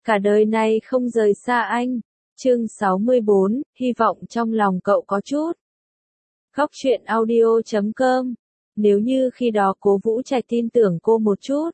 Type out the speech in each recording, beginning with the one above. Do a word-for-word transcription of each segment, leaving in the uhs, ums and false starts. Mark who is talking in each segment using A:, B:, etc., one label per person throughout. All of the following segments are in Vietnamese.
A: cả đời này không rời xa anh. Chương sáu mươi bốn, hy vọng trong lòng cậu có chút. Góc truyện audio chấm com. Nếu như khi đó Cố Vũ Trạch tin tưởng cô một chút,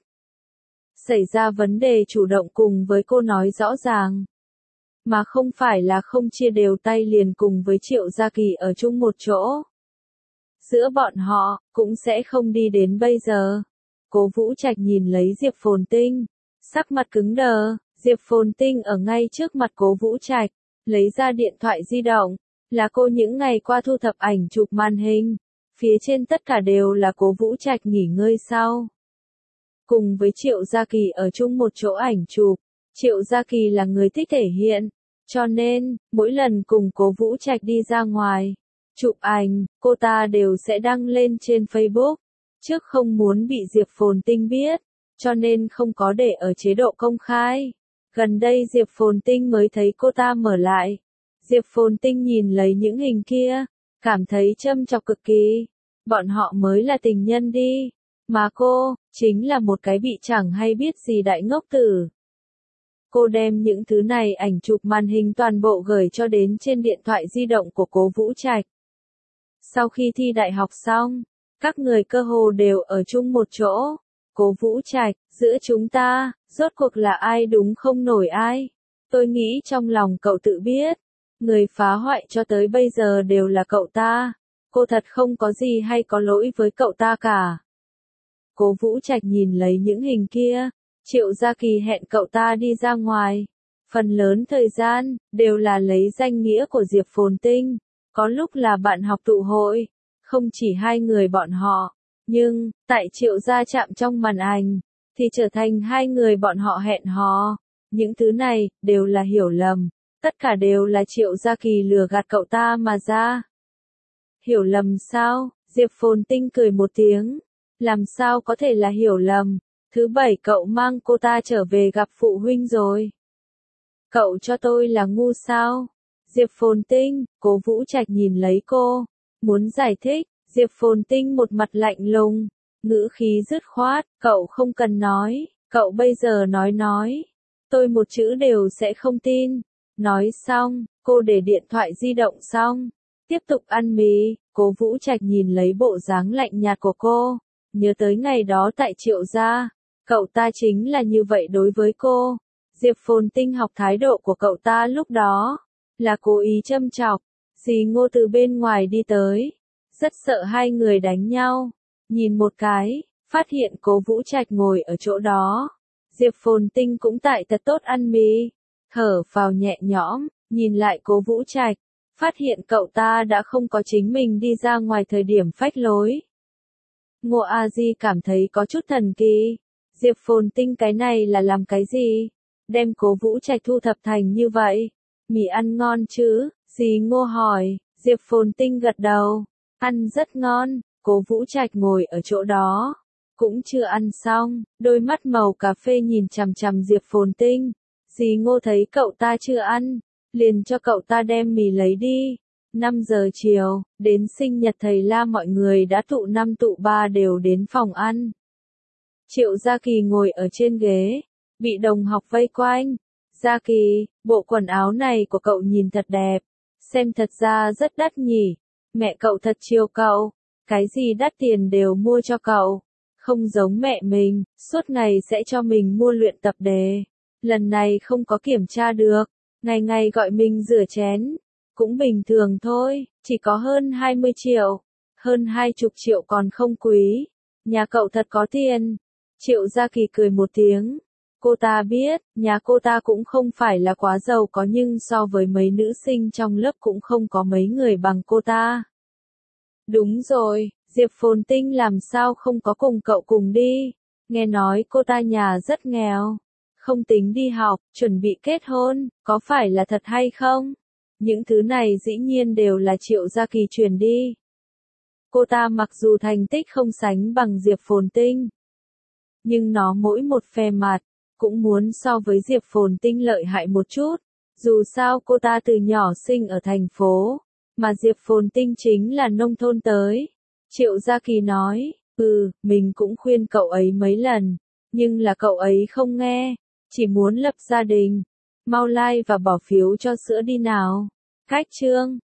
A: xảy ra vấn đề chủ động cùng với cô nói rõ ràng, mà không phải là không chia đều tay liền cùng với Triệu Gia Kỳ ở chung một chỗ, giữa bọn họ cũng sẽ không đi đến bây giờ. Cố Vũ Trạch nhìn lấy Diệp Phồn Tinh, sắc mặt cứng đờ. Diệp Phồn Tinh ở ngay trước mặt Cố Vũ Trạch, lấy ra điện thoại di động, là cô những ngày qua thu thập ảnh chụp màn hình, phía trên tất cả đều là Cố Vũ Trạch nghỉ ngơi sau, cùng với Triệu Gia Kỳ ở chung một chỗ ảnh chụp. Triệu Gia Kỳ là người thích thể hiện, cho nên mỗi lần cùng Cố Vũ Trạch đi ra ngoài chụp ảnh, cô ta đều sẽ đăng lên trên Facebook. Trước không muốn bị Diệp Phồn Tinh biết, cho nên không có để ở chế độ công khai. Gần đây Diệp Phồn Tinh mới thấy cô ta mở lại. Diệp Phồn Tinh nhìn lấy những hình kia, cảm thấy châm chọc cực kỳ. Bọn họ mới là tình nhân đi, mà cô chính là một cái bị chẳng hay biết gì đại ngốc tử. Cô đem những thứ này ảnh chụp màn hình toàn bộ gửi cho đến trên điện thoại di động của Cố Vũ Trạch. Sau khi thi đại học xong, các người cơ hồ đều ở chung một chỗ. Cố Vũ Trạch, giữa chúng ta, rốt cuộc là ai đúng không nổi ai? Tôi nghĩ trong lòng cậu tự biết, người phá hoại cho tới bây giờ đều là cậu ta. Cô thật không có gì hay có lỗi với cậu ta cả. Cố Vũ Trạch nhìn lấy những hình kia, Triệu Gia Kỳ hẹn cậu ta đi ra ngoài. Phần lớn thời gian, đều là lấy danh nghĩa của Diệp Phồn Tinh, có lúc là bạn học tụ hội, không chỉ hai người bọn họ. Nhưng, tại Triệu gia chạm trong màn ảnh, thì trở thành hai người bọn họ hẹn hò. Những thứ này, đều là hiểu lầm. Tất cả đều là Triệu Gia Kỳ lừa gạt cậu ta mà ra. Hiểu lầm sao? Diệp Phồn Tinh cười một tiếng. Làm sao có thể là hiểu lầm? Thứ bảy cậu mang cô ta trở về gặp phụ huynh rồi. Cậu cho tôi là ngu sao? Diệp Phồn Tinh, Cố Vũ Trạch nhìn lấy cô, muốn giải thích. Diệp Phồn Tinh một mặt lạnh lùng, ngữ khí dứt khoát, cậu không cần nói, cậu bây giờ nói nói, tôi một chữ đều sẽ không tin. Nói xong, cô để điện thoại di động xong, tiếp tục ăn mì. Cố Vũ Trạch nhìn lấy bộ dáng lạnh nhạt của cô, nhớ tới ngày đó tại Triệu gia, cậu ta chính là như vậy đối với cô. Diệp Phồn Tinh học thái độ của cậu ta lúc đó, là cố ý châm chọc. Dì Ngô từ bên ngoài đi tới, rất sợ hai người đánh nhau. Nhìn một cái, phát hiện Cố Vũ Trạch ngồi ở chỗ đó. Diệp Phồn Tinh cũng tại thật tốt ăn mì, thở phào nhẹ nhõm, nhìn lại Cố Vũ Trạch, phát hiện cậu ta đã không có chính mình đi ra ngoài thời điểm phách lối. Ngô A Di cảm thấy có chút thần kỳ. Diệp Phồn Tinh cái này là làm cái gì? Đem Cố Vũ Trạch thu thập thành như vậy. Mì ăn ngon chứ? Dì Ngô hỏi. Diệp Phồn Tinh gật đầu. Ăn rất ngon. Cố Vũ Trạch ngồi ở chỗ đó, cũng chưa ăn xong, đôi mắt màu cà phê nhìn chằm chằm Diệp Phồn Tinh. Dì Ngô thấy cậu ta chưa ăn, liền cho cậu ta đem mì lấy đi. năm giờ chiều, đến sinh nhật thầy La mọi người đã tụ năm tụ ba đều đến phòng ăn. Triệu Gia Kỳ ngồi ở trên ghế, bị đồng học vây quanh. Gia Kỳ, bộ quần áo này của cậu nhìn thật đẹp, xem thật ra rất đắt nhỉ. Mẹ cậu thật chiều cậu, cái gì đắt tiền đều mua cho cậu. Không giống mẹ mình, suốt ngày sẽ cho mình mua luyện tập đề. Lần này không có kiểm tra được, ngày ngày gọi mình rửa chén. Cũng bình thường thôi, chỉ có hơn hai mươi triệu. Hơn hai chục triệu còn không quý. Nhà cậu thật có tiền. Triệu Gia Kỳ cười một tiếng. Cô ta biết, nhà cô ta cũng không phải là quá giàu có nhưng so với mấy nữ sinh trong lớp cũng không có mấy người bằng cô ta. Đúng rồi, Diệp Phồn Tinh làm sao không có cùng cậu cùng đi. Nghe nói cô ta nhà rất nghèo, không tính đi học, chuẩn bị kết hôn, có phải là thật hay không? Những thứ này dĩ nhiên đều là Triệu Gia Kỳ truyền đi. Cô ta mặc dù thành tích không sánh bằng Diệp Phồn Tinh, nhưng nó mỗi một phe mặt, cũng muốn so với Diệp Phồn Tinh lợi hại một chút. Dù sao cô ta từ nhỏ sinh ở thành phố, mà Diệp Phồn Tinh chính là nông thôn tới. Triệu Gia Kỳ nói, ừ, mình cũng khuyên cậu ấy mấy lần, nhưng là cậu ấy không nghe. Chỉ muốn lập gia đình. Mau like và bỏ phiếu cho sữa đi nào. Cách chương